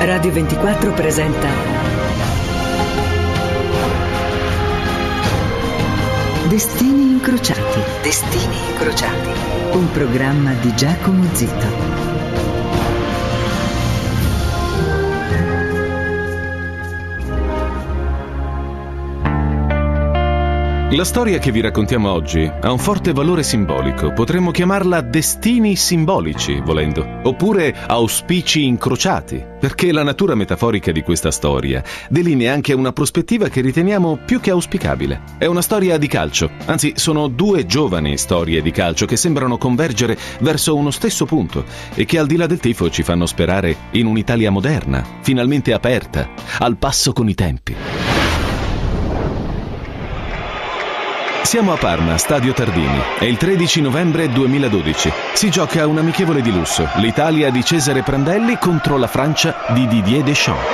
Radio 24 presenta Destini incrociati. Destini incrociati. Un programma di Giacomo Zito. La storia che vi raccontiamo oggi ha un forte valore simbolico. Potremmo chiamarla destini simbolici, volendo, oppure auspici incrociati, perché la natura metaforica di questa storia delinea anche una prospettiva che riteniamo più che auspicabile. È una storia di calcio, anzi sono due giovani storie di calcio che sembrano convergere verso uno stesso punto e che al di là del tifo ci fanno sperare in un'Italia moderna, finalmente aperta, al passo con i tempi. Siamo a Parma, Stadio Tardini. È il 13 novembre 2012. Si gioca un amichevole di lusso. L'Italia di Cesare Prandelli contro la Francia di Didier Deschamps.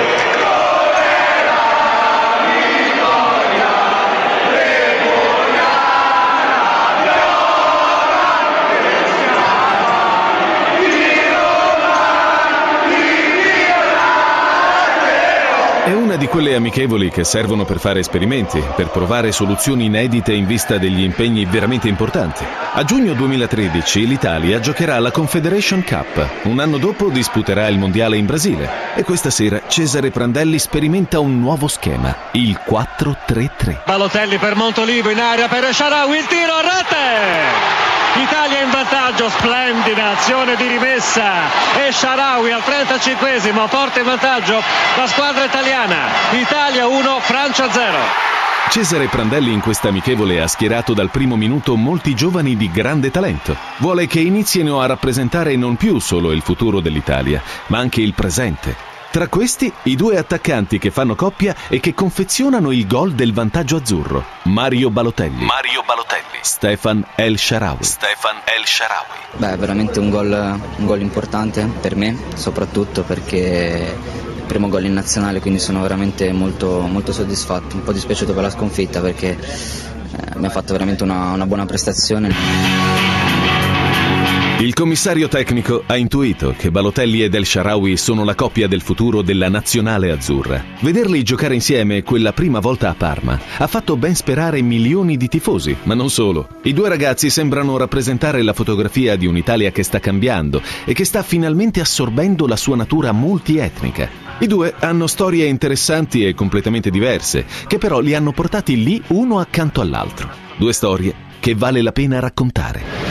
È una di quelle amichevoli che servono per fare esperimenti, per provare soluzioni inedite in vista degli impegni veramente importanti. A giugno 2013 l'Italia giocherà la Confederation Cup. Un anno dopo disputerà il Mondiale in Brasile. E questa sera Cesare Prandelli sperimenta un nuovo schema, il 4-3-3. Balotelli per Montolivo in area per El Shaarawy, il tiro a rete! Italia in vantaggio, splendida azione di rimessa. El Shaarawy al 35esimo, forte vantaggio la squadra italiana. Italia 1, Francia 0. Cesare Prandelli in questa amichevole ha schierato dal primo minuto molti giovani di grande talento. Vuole che inizino a rappresentare non più solo il futuro dell'Italia, ma anche il presente. Tra questi, i due attaccanti che fanno coppia e che confezionano il gol del vantaggio azzurro. Mario Balotelli. Stefan El Shaarawy. Beh, veramente un gol importante per me, soprattutto perché il primo gol in nazionale, quindi sono veramente molto, molto soddisfatto. Un po' dispiaciuto per la sconfitta perché abbiamo fatto veramente una buona prestazione. Il commissario tecnico ha intuito che Balotelli ed El Shaarawy sono la coppia del futuro della nazionale azzurra. Vederli giocare insieme quella prima volta a Parma ha fatto ben sperare milioni di tifosi, ma non solo. I due ragazzi sembrano rappresentare la fotografia di un'Italia che sta cambiando e che sta finalmente assorbendo la sua natura multietnica. I due hanno storie interessanti e completamente diverse, che però li hanno portati lì uno accanto all'altro. Due storie che vale la pena raccontare.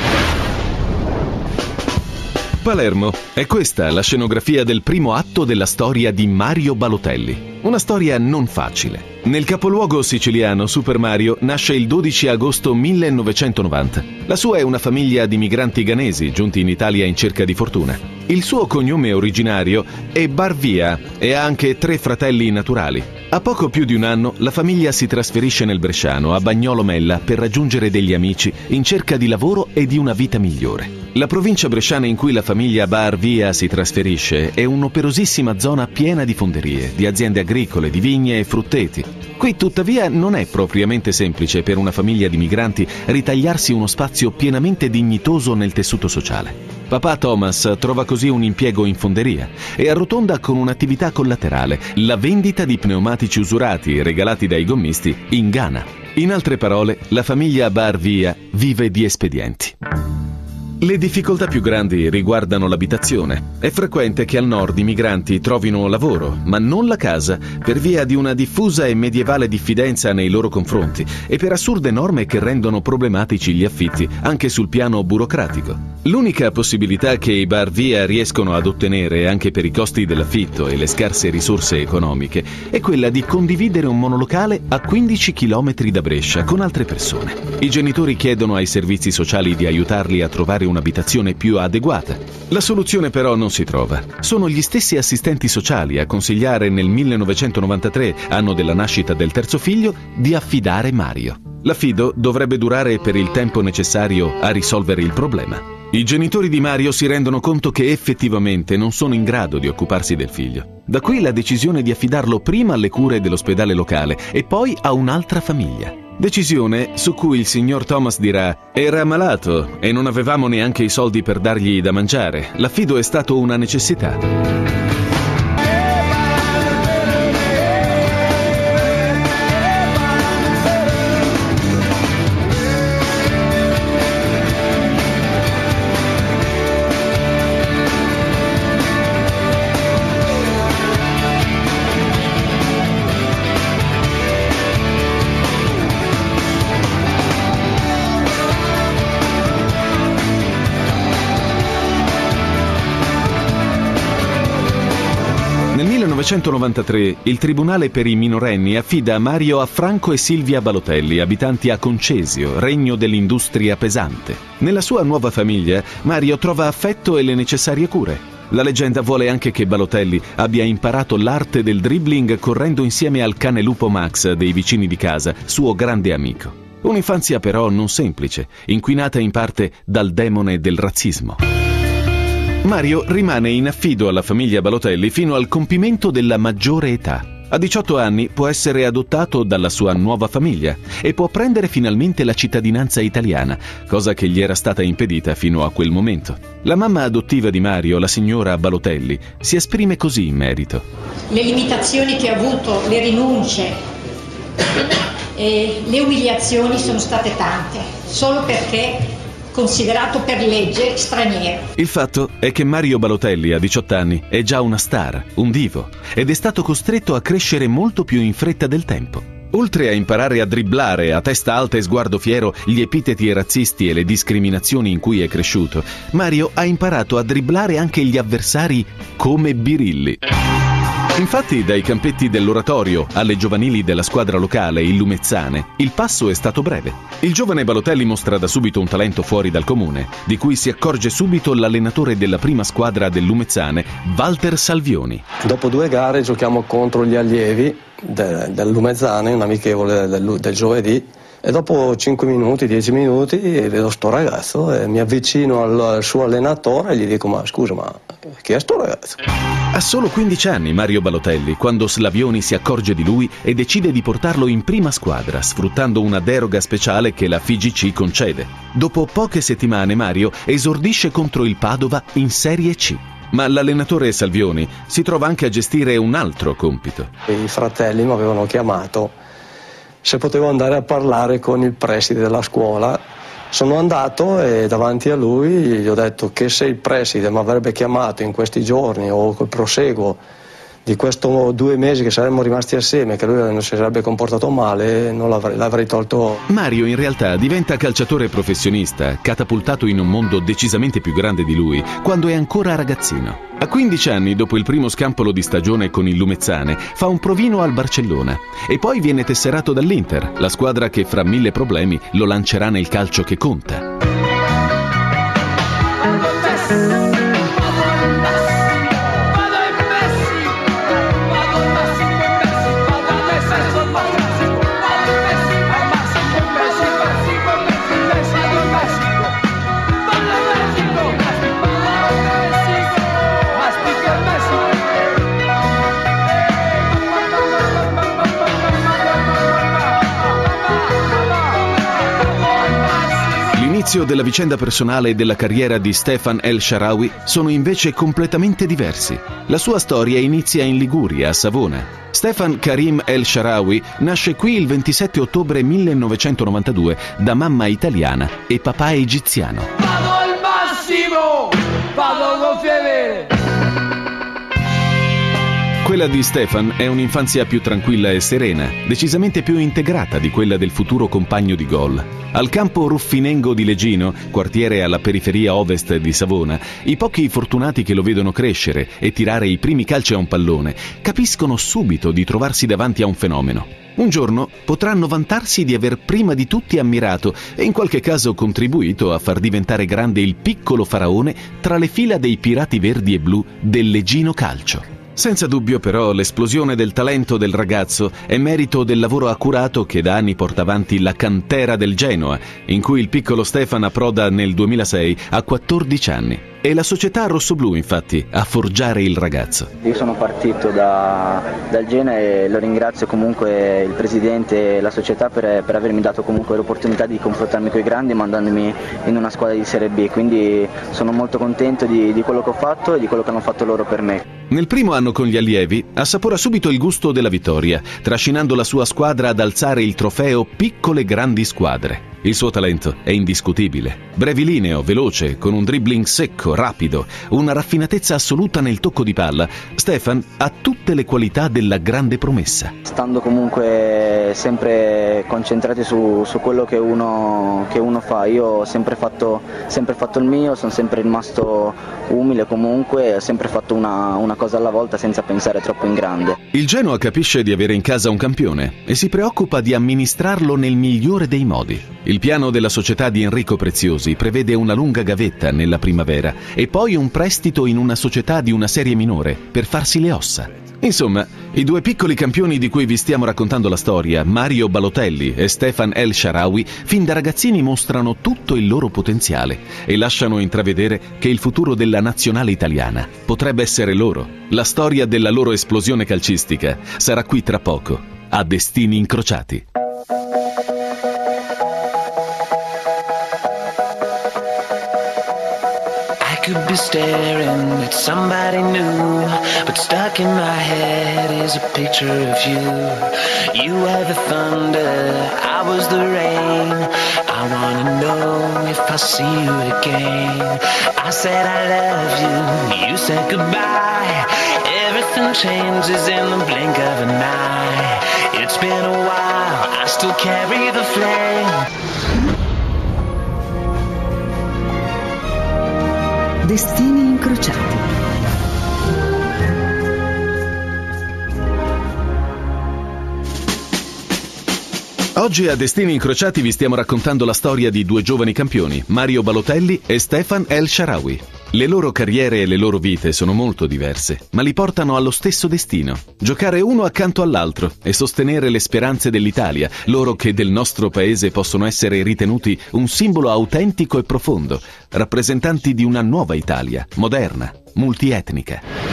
Palermo, è questa la scenografia del primo atto della storia di Mario Balotelli. Una storia non facile. Nel capoluogo siciliano Super Mario nasce il 12 agosto 1990. La sua è una famiglia di migranti ghanesi giunti in Italia in cerca di fortuna. Il suo cognome originario è Barvia e ha anche 3 fratelli naturali. A poco più di un anno la famiglia si trasferisce nel Bresciano, a Bagnolo Mella, per raggiungere degli amici in cerca di lavoro e di una vita migliore. La provincia bresciana in cui la famiglia Barvia si trasferisce è un'operosissima zona piena di fonderie, di aziende agricole, di vigne e frutteti. Qui tuttavia non è propriamente semplice per una famiglia di migranti ritagliarsi uno spazio pienamente dignitoso nel tessuto sociale. Papà Thomas trova così un impiego in fonderia e arrotonda con un'attività collaterale, la vendita di pneumatici usurati regalati dai gommisti in Ghana. In altre parole, la famiglia Barvia vive di espedienti. Le difficoltà più grandi riguardano l'abitazione. È frequente che al nord i migranti trovino lavoro, ma non la casa, per via di una diffusa e medievale diffidenza nei loro confronti e per assurde norme che rendono problematici gli affitti, anche sul piano burocratico. L'unica possibilità che i Barvia riescono ad ottenere, anche per i costi dell'affitto e le scarse risorse economiche, è quella di condividere un monolocale a 15 km da Brescia con altre persone. I genitori chiedono ai servizi sociali di aiutarli a trovare un'abitazione più adeguata. La soluzione però non si trova. Sono gli stessi assistenti sociali a consigliare nel 1993, anno della nascita del terzo figlio, di affidare Mario. L'affido dovrebbe durare per il tempo necessario a risolvere il problema. I genitori di Mario si rendono conto che effettivamente non sono in grado di occuparsi del figlio. Da qui la decisione di affidarlo prima alle cure dell'ospedale locale e poi a un'altra famiglia. Decisione su cui il signor Thomas dirà: era malato e non avevamo neanche i soldi per dargli da mangiare. L'affido è stato una necessità. 1993 il Tribunale per i minorenni affida Mario a Franco e Silvia Balotelli, abitanti a Concesio, regno dell'industria pesante. Nella sua nuova famiglia Mario trova affetto e le necessarie cure. La leggenda vuole anche che Balotelli abbia imparato l'arte del dribbling correndo insieme al cane lupo Max dei vicini di casa, suo grande amico. Un'infanzia però non semplice, inquinata in parte dal demone del razzismo. Mario rimane in affido alla famiglia Balotelli fino al compimento della maggiore età. A 18 anni può essere adottato dalla sua nuova famiglia e può prendere finalmente la cittadinanza italiana, cosa che gli era stata impedita fino a quel momento. La mamma adottiva di Mario, la signora Balotelli, si esprime così in merito. Le limitazioni che ha avuto, le rinunce e le umiliazioni sono state tante, solo perché considerato per legge straniero. Il fatto è che Mario Balotelli a 18 anni è già una star, un divo, ed è stato costretto a crescere molto più in fretta del tempo. Oltre a imparare a dribblare a testa alta e sguardo fiero gli epiteti razzisti e le discriminazioni in cui è cresciuto, Mario ha imparato a dribblare anche gli avversari come birilli. Infatti, dai campetti dell'oratorio alle giovanili della squadra locale, il Lumezzane, il passo è stato breve. Il giovane Balotelli mostra da subito un talento fuori dal comune, di cui si accorge subito l'allenatore della prima squadra del Lumezzane, Walter Salvioni. Dopo 2 gare giochiamo contro gli allievi del Lumezzane, un amichevole del giovedì, e dopo 5 minuti, 10 minuti vedo sto ragazzo e mi avvicino al suo allenatore e gli dico: ma scusa, ma chi è sto ragazzo? Ha solo 15 anni Mario Balotelli quando Salvioni si accorge di lui e decide di portarlo in prima squadra, sfruttando una deroga speciale che la FIGC concede. Dopo poche settimane Mario esordisce contro il Padova in Serie C. Ma l'allenatore Salvioni si trova anche a gestire un altro compito. I fratelli mi avevano chiamato se potevo andare a parlare con il preside della scuola. Sono andato e davanti a lui gli ho detto che se il preside mi avrebbe chiamato in questi giorni o col proseguo di questo 2 mesi che saremmo rimasti assieme, che lui non si sarebbe comportato male, non l'avrei tolto. Mario in realtà diventa calciatore professionista, catapultato in un mondo decisamente più grande di lui, quando è ancora ragazzino. A 15 anni, dopo il primo scampolo di stagione con il Lumezzane, fa un provino al Barcellona e poi viene tesserato dall'Inter, la squadra che fra 1000 problemi lo lancerà nel calcio che conta. L'inizio della vicenda personale e della carriera di Stefan El Shaarawy sono invece completamente diversi. La sua storia inizia in Liguria, a Savona. Stefan Karim El Shaarawy nasce qui il 27 ottobre 1992 da mamma italiana e papà egiziano. Vado al massimo! Vado gonfie vere! Quella di Stefan è un'infanzia più tranquilla e serena, decisamente più integrata di quella del futuro compagno di gol. Al campo Ruffinengo di Legino, quartiere alla periferia ovest di Savona, i pochi fortunati che lo vedono crescere e tirare i primi calci a un pallone capiscono subito di trovarsi davanti a un fenomeno. Un giorno potranno vantarsi di aver prima di tutti ammirato e in qualche caso contribuito a far diventare grande il piccolo faraone tra le fila dei pirati verdi e blu del Legino Calcio. Senza dubbio però l'esplosione del talento del ragazzo è merito del lavoro accurato che da anni porta avanti la cantera del Genoa, in cui il piccolo Stefan approda nel 2006 a 14 anni. È la società rossoblù infatti a forgiare il ragazzo. Io sono partito dal Genoa e lo ringrazio comunque il presidente e la società per avermi dato comunque l'opportunità di confrontarmi con i grandi mandandomi in una squadra di Serie B, quindi sono molto contento di quello che ho fatto e di quello che hanno fatto loro per me. Nel primo anno con gli allievi assapora subito il gusto della vittoria, trascinando la sua squadra ad alzare il trofeo Piccole Grandi Squadre. Il suo talento è indiscutibile. Brevilineo, veloce, con un dribbling secco, rapido, una raffinatezza assoluta nel tocco di palla, Stefan ha tutte tutte le qualità della grande promessa. Stando comunque sempre concentrati su quello che uno fa. Io ho sempre fatto il mio, sono sempre rimasto umile comunque, ho sempre fatto una cosa alla volta senza pensare troppo in grande. Il Genoa capisce di avere in casa un campione e si preoccupa di amministrarlo nel migliore dei modi. Il piano della società di Enrico Preziosi prevede una lunga gavetta nella primavera e poi un prestito in una società di una serie minore per farsi le ossa. Insomma, i due piccoli campioni di cui vi stiamo raccontando la storia, Mario Balotelli e Stefan El Shaarawy, fin da ragazzini mostrano tutto il loro potenziale e lasciano intravedere che il futuro della nazionale italiana potrebbe essere loro. La storia della loro esplosione calcistica sarà qui tra poco, a Destini Incrociati. Could be staring at somebody new, but stuck in my head is a picture of you. You were the thunder, I was the rain. I wanna know if I'll see you again. I said I love you, you said goodbye. Everything changes in the blink of an eye. It's been a while, I still carry the flame. Destini incrociati. Oggi a Destini Incrociati vi stiamo raccontando la storia di due giovani campioni, Mario Balotelli e Stefan El Shaarawy. Le loro carriere e le loro vite sono molto diverse, ma li portano allo stesso destino: giocare uno accanto all'altro e sostenere le speranze dell'Italia, loro che del nostro paese possono essere ritenuti un simbolo autentico e profondo, rappresentanti di una nuova Italia, moderna, multietnica.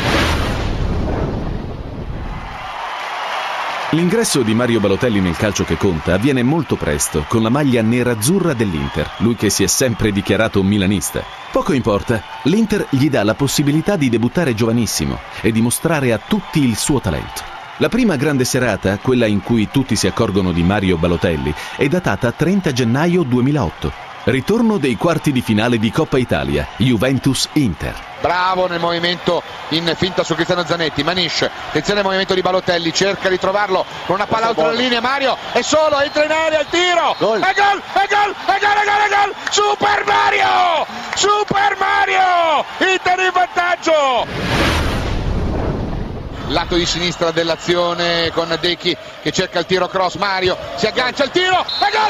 L'ingresso di Mario Balotelli nel calcio che conta avviene molto presto, con la maglia nerazzurra dell'Inter, lui che si è sempre dichiarato un milanista. Poco importa, l'Inter gli dà la possibilità di debuttare giovanissimo e di mostrare a tutti il suo talento. La prima grande serata, quella in cui tutti si accorgono di Mario Balotelli, è datata 30 gennaio 2008. Ritorno dei quarti di finale di Coppa Italia, Juventus-Inter. Bravo nel movimento in finta su Cristiano Zanetti, Manish, attenzione al movimento di Balotelli, cerca di trovarlo con una palla oltre la linea, Mario è solo, entra in area, il tiro, gol. È gol, Super Mario, Inter in vantaggio. Lato di sinistra dell'azione con Dechi che cerca il tiro cross, Mario si aggancia al tiro, è gol!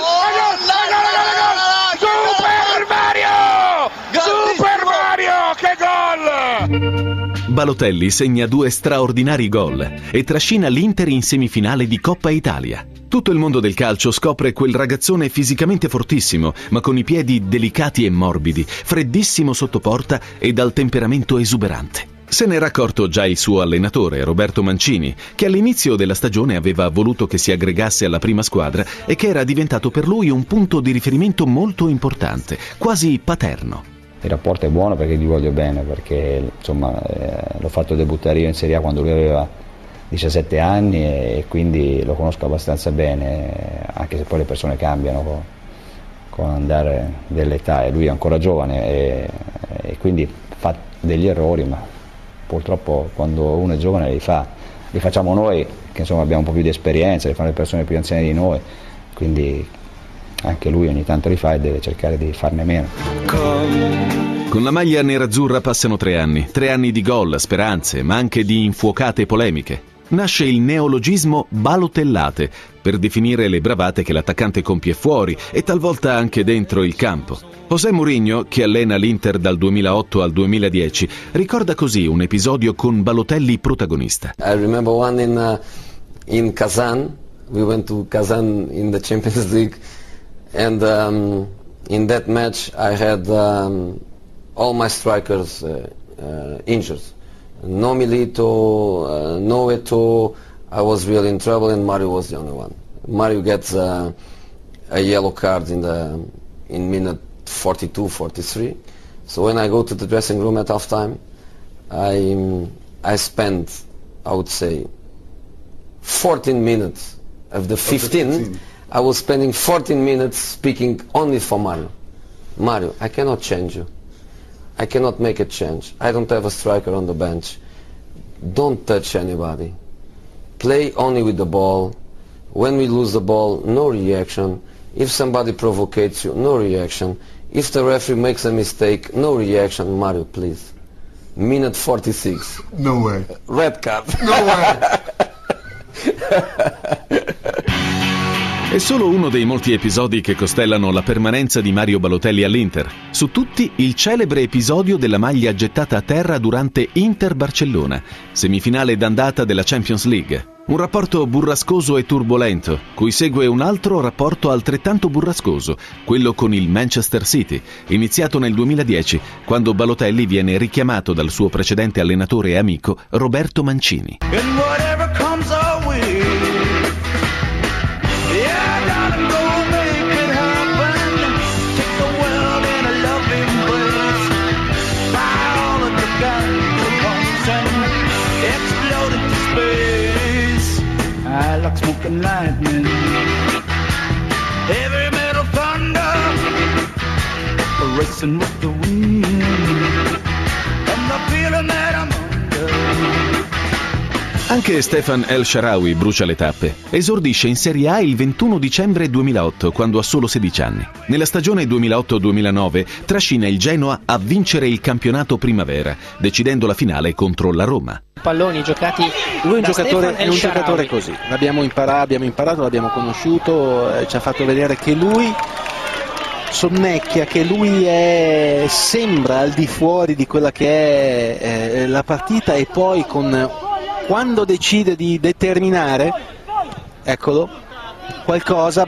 Super Mario, che gol! Balotelli segna 2 straordinari gol e trascina l'Inter in semifinale di Coppa Italia. Tutto il mondo del calcio scopre quel ragazzone fisicamente fortissimo, ma con i piedi delicati e morbidi, freddissimo sotto porta e dal temperamento esuberante. Se n'era accorto già il suo allenatore, Roberto Mancini, che all'inizio della stagione aveva voluto che si aggregasse alla prima squadra e che era diventato per lui un punto di riferimento molto importante, quasi paterno. Il rapporto è buono perché gli voglio bene, perché insomma l'ho fatto debuttare io in Serie A quando lui aveva 17 anni e quindi lo conosco abbastanza bene, anche se poi le persone cambiano con andare dell'età e lui è ancora giovane e quindi fa degli errori, ma purtroppo quando uno è giovane li facciamo noi che insomma abbiamo un po' più di esperienza, li fanno le persone più anziane di noi, quindi anche lui ogni tanto li fa e deve cercare di farne meno. Con la maglia nerazzurra passano 3 anni di gol, speranze, ma anche di infuocate polemiche. Nasce il neologismo balotellate per definire le bravate che l'attaccante compie fuori e talvolta anche dentro il campo. José Mourinho, che allena l'Inter dal 2008 al 2010, ricorda così un episodio con Balotelli protagonista. I remember one in Kazan. We went to Kazan in the Champions League and in that match I had all my strikers injured. No Milito, no Eto'o. I was really in trouble and Mario was the only one. Mario gets a yellow card in minute 42, 43. So when I go to the dressing room at halftime, I spend, I would say, 14 minutes of the 15. I was spending 14 minutes speaking only for Mario. Mario, I cannot change you. I cannot make a change. I don't have a striker on the bench. don't touch anybody. Play only with the ball. When we lose the ball, no reaction. If somebody provocates you, no reaction. If the referee makes a mistake, no reaction. Mario, please. Minute 46. No way. Red card. No way. È solo uno dei molti episodi che costellano la permanenza di Mario Balotelli all'Inter. Su tutti il celebre episodio della maglia gettata a terra durante Inter-Barcellona, semifinale d'andata della Champions League. Un rapporto burrascoso e turbolento, cui segue un altro rapporto altrettanto burrascoso, quello con il Manchester City, iniziato nel 2010, quando Balotelli viene richiamato dal suo precedente allenatore e amico Roberto Mancini. Like smoke and lightning, heavy metal thunder, racing with the wind, and the feeling that I'm under. Anche Stefan El Shaarawy brucia le tappe. Esordisce in Serie A il 21 dicembre 2008, quando ha solo 16 anni. Nella stagione 2008-2009 trascina il Genoa a vincere il campionato primavera, decidendo la finale contro la Roma. Palloni giocati. Lui è un giocatore così. Abbiamo imparato, l'abbiamo conosciuto, ci ha fatto vedere che lui sonnecchia, che lui sembra al di fuori di quella che è la partita, e poi quando decide di determinare, eccolo, qualcosa,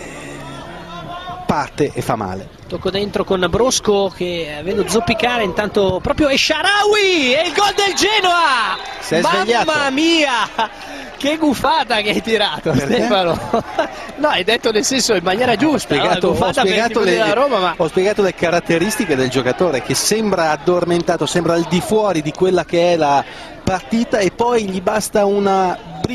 parte e fa male. Tocco dentro con Brosco che vedo zoppicare intanto proprio El Shaarawy, e il gol del Genoa! Si è svegliato. Mamma mia! Che gufata che hai tirato, Stefano! No, hai detto nel senso in maniera giusta. Ho spiegato le caratteristiche del giocatore, che sembra addormentato, sembra al di fuori di quella che è la partita, e poi gli basta uno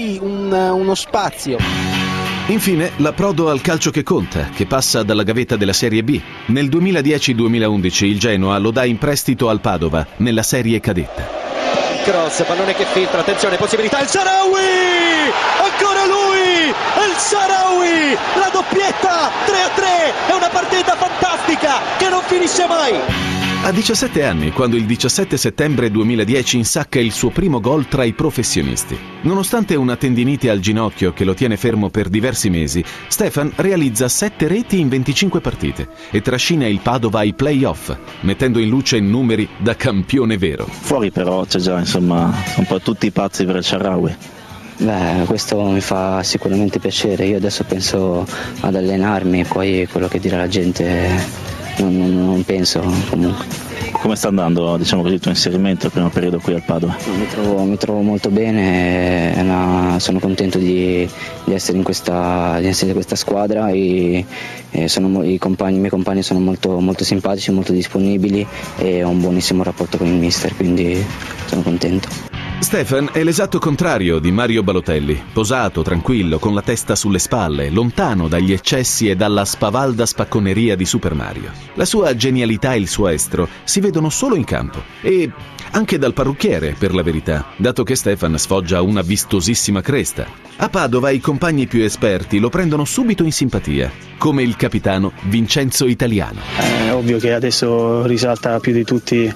spazio. Infine, l'approdo al calcio che conta, che passa dalla gavetta della Serie B. Nel 2010-2011 il Genoa lo dà in prestito al Padova, nella Serie Cadetta. Cross, pallone che filtra, attenzione, possibilità, El Shaarawy! Ancora lui! El Shaarawy! La doppietta! 3-3! È una partita fantastica che non finisce mai! Ha 17 anni quando il 17 settembre 2010 insacca il suo primo gol tra i professionisti. Nonostante una tendinite al ginocchio che lo tiene fermo per diversi mesi, Stefan realizza 7 reti in 25 partite e trascina il Padova ai play-off, mettendo in luce numeri da campione vero. Fuori però c'è già, insomma, un po' tutti pazzi per il Shaarawy. Questo mi fa sicuramente piacere. Io adesso penso ad allenarmi, poi quello che dirà la gente non penso comunque. Come sta andando, diciamo così, il tuo inserimento, il primo periodo qui al Padova? Mi trovo molto bene, sono contento di essere in questa squadra, e i miei compagni sono molto, molto simpatici, molto disponibili, e ho un buonissimo rapporto con il mister, quindi sono contento. Stefan è l'esatto contrario di Mario Balotelli, posato, tranquillo, con la testa sulle spalle, lontano dagli eccessi e dalla spavalda spacconeria di Super Mario. La sua genialità e il suo estro si vedono solo in campo, e anche dal parrucchiere, per la verità, dato che Stefan sfoggia una vistosissima cresta. A Padova i compagni più esperti lo prendono subito in simpatia, come il capitano Vincenzo Italiano. È ovvio che adesso risalta più di tutti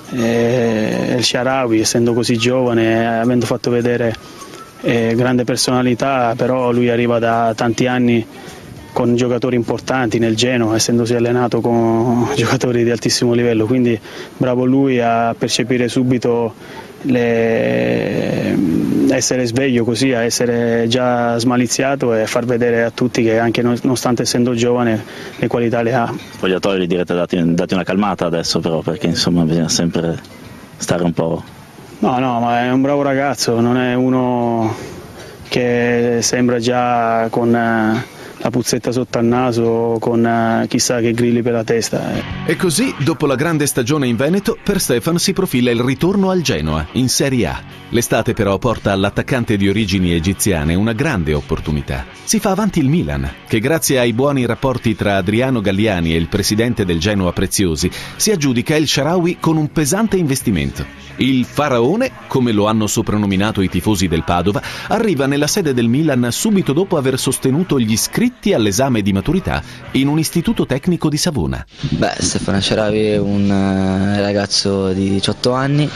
El Shaarawy, essendo così giovane, avendo fatto vedere grande personalità, però lui arriva da tanti anni con giocatori importanti nel Genoa, essendosi allenato con giocatori di altissimo livello, quindi bravo lui a percepire subito essere sveglio così, a essere già smaliziato e far vedere a tutti che anche nonostante essendo giovane le qualità le ha. Spogliatoio gli direte dati una calmata adesso, però, perché insomma bisogna sempre stare un po'. No, ma è un bravo ragazzo, non è uno che sembra già con la puzzetta sotto al naso con chissà che grilli per la testa. E così, dopo la grande stagione in Veneto, per Stefan si profila il ritorno al Genoa, in Serie A. L'estate però porta all'attaccante di origini egiziane una grande opportunità. Si fa avanti il Milan, che grazie ai buoni rapporti tra Adriano Galliani e il presidente del Genoa Preziosi, si aggiudica El Shaarawy con un pesante investimento. Il Faraone, come lo hanno soprannominato i tifosi del Padova, arriva nella sede del Milan subito dopo aver sostenuto gli iscritti all'esame di maturità in un istituto tecnico di Savona. Stefan El Shaarawy è un ragazzo di 18 anni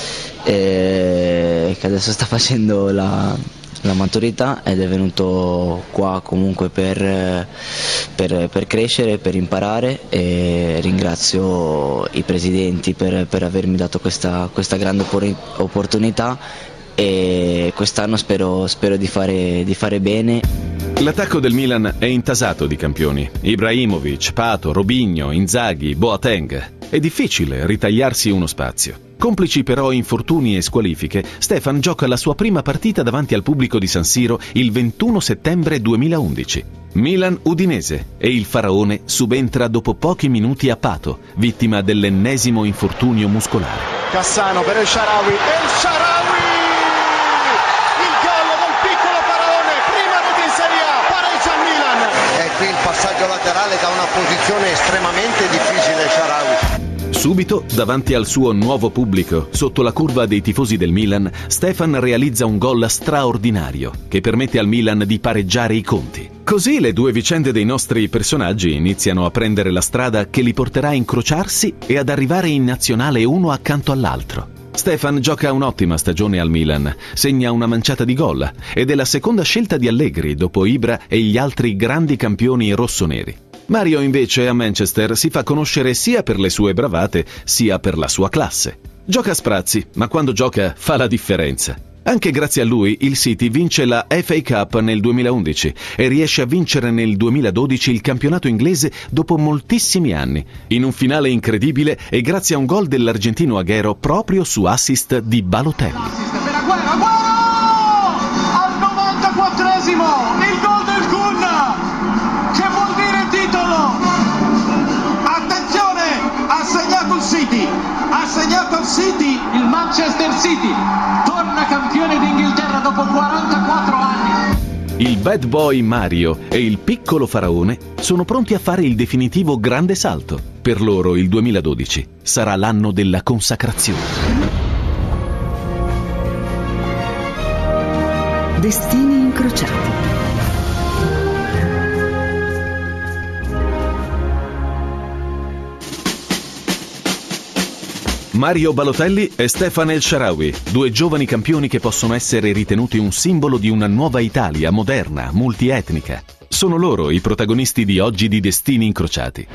che adesso sta facendo la maturità ed è venuto qua comunque per crescere, per imparare, e ringrazio i presidenti per avermi dato questa grande opportunità, e quest'anno spero di fare bene. L'attacco del Milan è intasato di campioni: Ibrahimovic, Pato, Robinho, Inzaghi, Boateng. È difficile ritagliarsi uno spazio. Complici però infortuni e squalifiche, Stefan gioca la sua prima partita davanti al pubblico di San Siro il 21 settembre 2011. Milan-Udinese, e il Faraone subentra dopo pochi minuti a Pato, vittima dell'ennesimo infortunio muscolare. Cassano per El Shaarawy. El Shaarawy! Il gol del piccolo Faraone, prima rete in Serie A, pareggia il Milan. È qui il passaggio laterale da una posizione estremamente difficile El Shaarawy. Subito, davanti al suo nuovo pubblico, sotto la curva dei tifosi del Milan, Stefan realizza un gol straordinario che permette al Milan di pareggiare i conti. Così le due vicende dei nostri personaggi iniziano a prendere la strada che li porterà a incrociarsi e ad arrivare in nazionale uno accanto all'altro. Stefan gioca un'ottima stagione al Milan, segna una manciata di gol ed è la seconda scelta di Allegri dopo Ibra e gli altri grandi campioni rossoneri. Mario invece a Manchester si fa conoscere sia per le sue bravate sia per la sua classe. Gioca a sprazzi, ma quando gioca fa la differenza. Anche grazie a lui il City vince la FA Cup nel 2011 e riesce a vincere nel 2012 il campionato inglese dopo moltissimi anni, in un finale incredibile e grazie a un gol dell'argentino Agüero proprio su assist di Balotelli. Al 94esimo il gol del Kun, che vuol dire titolo. Attenzione, ha segnato il City, il Manchester City torna campione d'Inghilterra dopo 44 anni. Il bad boy Mario e il piccolo Faraone sono pronti a fare il definitivo grande salto. Per loro il 2012 sarà l'anno della consacrazione. Destini incrociati. Mario Balotelli e Stefan El Shaarawy, due giovani campioni che possono essere ritenuti un simbolo di una nuova Italia moderna, multietnica. Sono loro i protagonisti di oggi di Destini incrociati.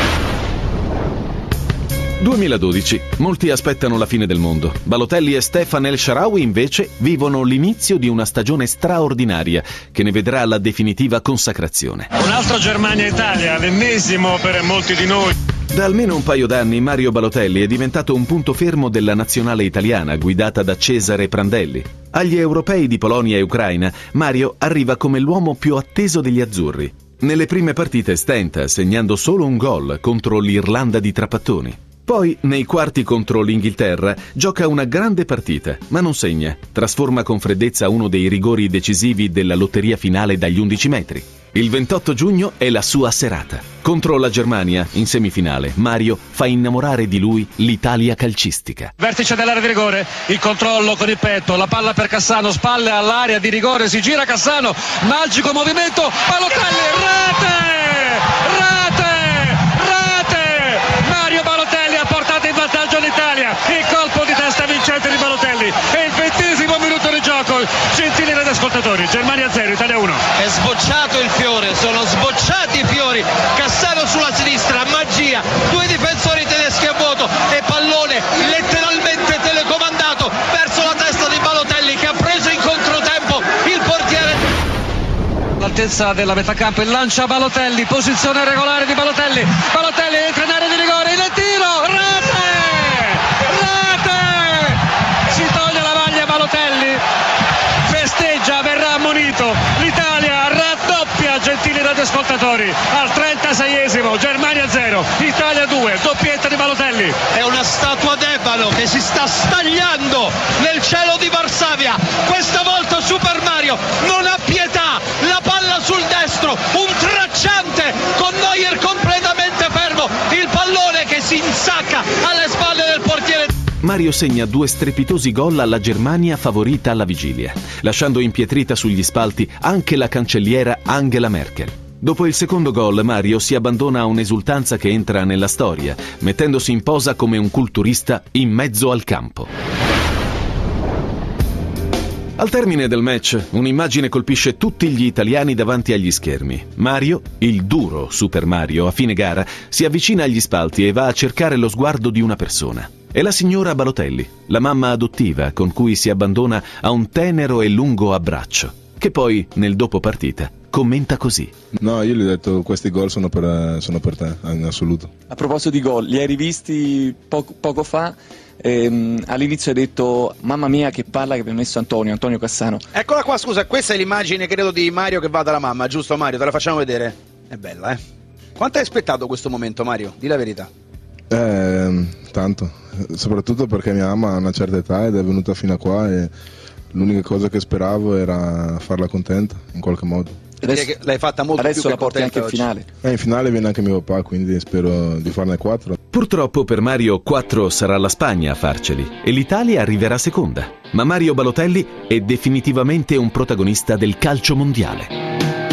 2012. Molti aspettano la fine del mondo. Balotelli e Stefan El Shaarawy invece vivono l'inizio di una stagione straordinaria che ne vedrà la definitiva consacrazione. Un altro Germania-Italia, l'ennesimo per molti di noi. Da almeno un paio d'anni Mario Balotelli è diventato un punto fermo della nazionale italiana guidata da Cesare Prandelli. Agli europei di Polonia e Ucraina, Mario arriva come l'uomo più atteso degli azzurri. Nelle prime partite stenta, segnando solo un gol contro l'Irlanda di Trapattoni. Poi, nei quarti contro l'Inghilterra, gioca una grande partita, ma non segna. Trasforma con freddezza uno dei rigori decisivi della lotteria finale dagli 11 metri. Il 28 giugno è la sua serata. Contro la Germania, in semifinale, Mario fa innamorare di lui l'Italia calcistica. Vertice dell'area di rigore, il controllo con il petto, la palla per Cassano, spalle all'area di rigore, si gira Cassano, magico movimento, Balotelli, rete! Mario Balotelli ha portato in vantaggio l'Italia, il colpo di testa vincente di Balotelli, è il 20° minuto di gioco, gentili radioascoltatori, Germania 0, Italia 1. È sbocciato il fiore, sono sbocciati i fiori, Cassano sulla sinistra, magia, due difensori tedeschi a vuoto e pallone letteralmente telecomandato verso la testa di Balotelli che ha preso in controtempo il portiere. L'altezza della metà campo, il lancia Balotelli, posizione regolare di Balotelli entra in area di rigore, il tiro, rete! Si toglie la maglia Balotelli, festeggia, verrà ammonito, l'Italia raddoppia, gentili radioascoltatori. ascoltatori, al 36esimo, Germania 0, Italia 2, doppietta di Balotelli. È una statua d'ebano che si sta stagliando nel cielo di Varsavia. Questa volta Super Mario non ha pietà, la palla sul destro, un tracciante con Neuer completamente fermo, il pallone che si insacca alle spalle del portiere. Mario segna 2 strepitosi gol alla Germania favorita alla vigilia, lasciando impietrita sugli spalti anche la cancelliera Angela Merkel. Dopo il secondo gol, Mario si abbandona a un'esultanza che entra nella storia, mettendosi in posa come un culturista in mezzo al campo. Al termine del match, un'immagine colpisce tutti gli italiani davanti agli schermi. Mario, il duro Super Mario, a fine gara, si avvicina agli spalti e va a cercare lo sguardo di una persona. È la signora Balotelli, la mamma adottiva con cui si abbandona a un tenero e lungo abbraccio, che poi, nel dopo partita, commenta così. No, io gli ho detto questi gol sono per te, in assoluto. A proposito di gol, li hai rivisti poco fa? All'inizio hai detto mamma mia che palla che mi ha messo Antonio Cassano. Eccola qua, scusa, questa è l'immagine credo di Mario che va dalla mamma, giusto Mario? Te la facciamo vedere? È bella, Quanto hai aspettato questo momento, Mario? Di la verità. Tanto, soprattutto perché mia mamma ha una certa età ed è venuta fino a qua e l'unica cosa che speravo era farla contenta in qualche modo. Adesso, che l'hai fatta molto adesso più la porti anche in finale. In finale viene anche mio papà, quindi spero di farne 4. Purtroppo per Mario 4 sarà la Spagna a farceli e l'Italia arriverà seconda. Ma Mario Balotelli è definitivamente un protagonista del calcio mondiale.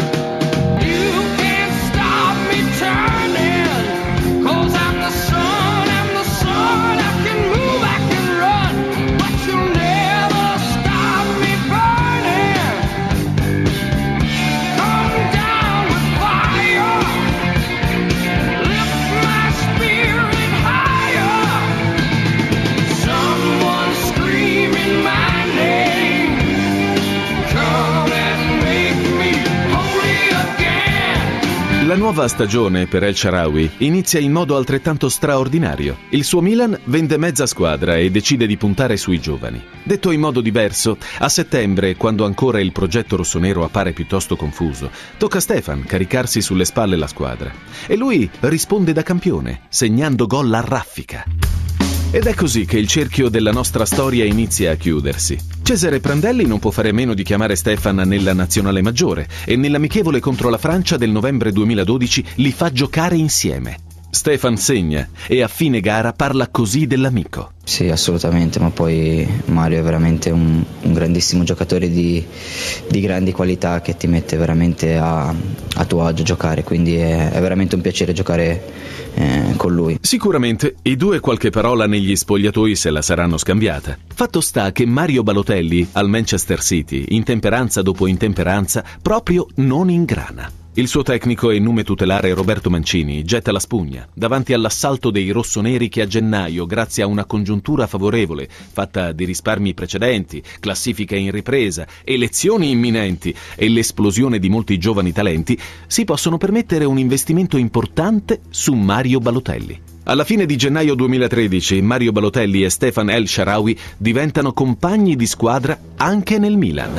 La nuova stagione per El Shaarawy inizia in modo altrettanto straordinario. Il suo Milan vende mezza squadra e decide di puntare sui giovani. Detto in modo diverso, a settembre, quando ancora il progetto rossonero appare piuttosto confuso, tocca a Stefan caricarsi sulle spalle la squadra. E lui risponde da campione, segnando gol a raffica. Ed è così che il cerchio della nostra storia inizia a chiudersi. Cesare Prandelli non può fare meno di chiamare Stefan nella nazionale maggiore e nell'amichevole contro la Francia del novembre 2012 li fa giocare insieme. Stefan segna e a fine gara parla così dell'amico. Sì, assolutamente, ma poi Mario è veramente un grandissimo giocatore di grandi qualità che ti mette veramente a tuo agio giocare, quindi è veramente un piacere giocare con lui. Sicuramente i due qualche parola negli spogliatoi se la saranno scambiata. Fatto sta che Mario Balotelli al Manchester City, intemperanza dopo intemperanza, proprio non ingrana. Il suo tecnico e nume tutelare Roberto Mancini getta la spugna davanti all'assalto dei rossoneri che a gennaio, grazie a una congiuntura favorevole fatta di risparmi precedenti, classifica in ripresa, elezioni imminenti e l'esplosione di molti giovani talenti, si possono permettere un investimento importante su Mario Balotelli. Alla fine di gennaio 2013 Mario Balotelli e Stefan El Shaarawy diventano compagni di squadra anche nel Milan.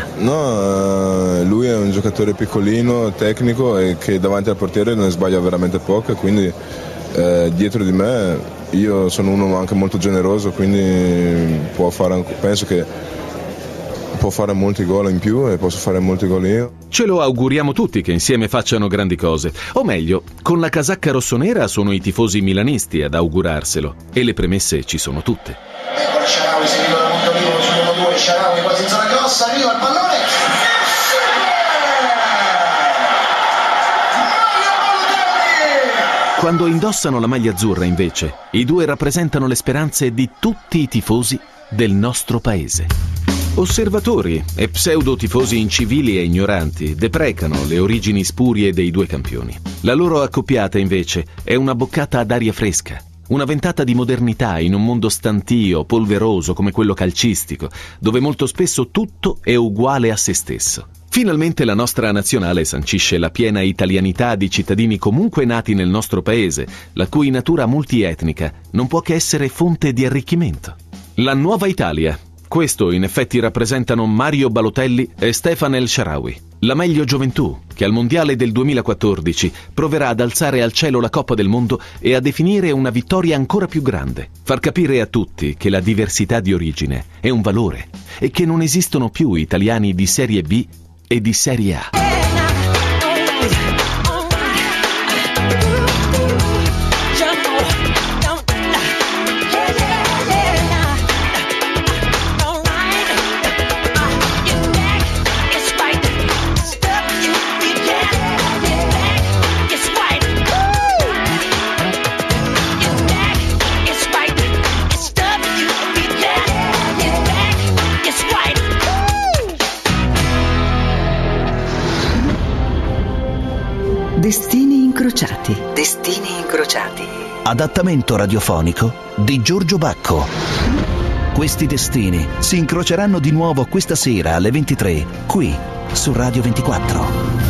No, lui è un giocatore piccolino, tecnico e che davanti al portiere ne sbaglia veramente poco, quindi dietro di me io sono uno anche molto generoso, quindi penso che può fare molti gol in più e posso fare molti gol io. Ce lo auguriamo tutti che insieme facciano grandi cose. O meglio, con la casacca rossonera sono i tifosi milanisti ad augurarselo. E le premesse ci sono tutte. Ecco Shaarawy, seguito da Montolivo sul 1-2, Shaarawy quasi in zona grossa, arriva il pallone. Quando indossano la maglia azzurra, invece, i due rappresentano le speranze di tutti i tifosi del nostro paese. Osservatori e pseudo-tifosi incivili e ignoranti deprecano le origini spurie dei due campioni. La loro accoppiata, invece, è una boccata ad aria fresca, una ventata di modernità in un mondo stantio, polveroso come quello calcistico, dove molto spesso tutto è uguale a se stesso. Finalmente la nostra nazionale sancisce la piena italianità di cittadini comunque nati nel nostro paese, la cui natura multietnica non può che essere fonte di arricchimento. La nuova Italia, Questo in effetti rappresentano Mario Balotelli e Stefan El Shaarawy, la meglio gioventù che al Mondiale del 2014 proverà ad alzare al cielo la Coppa del Mondo e a definire una vittoria ancora più grande. Far capire a tutti che la diversità di origine è un valore e che non esistono più italiani di Serie B e di Serie A. Destini incrociati. Destini incrociati. Adattamento radiofonico di Giorgio Bacco. Questi destini si incroceranno di nuovo questa sera alle 23, qui su Radio 24.